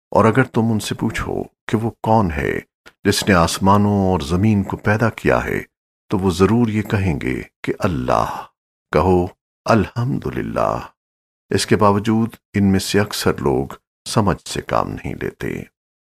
और अगर तुम उनसे पूछो कि वो कौन है जिसने आसमानों और जमीन को पैदा किया है, तो वो जरूर ये कहेंगे कि अल्लाह। कहो अल्हम्दुलिल्लाह। इसके बावजूद इनमें से अक्सर लोग समझ से काम नहीं लेते।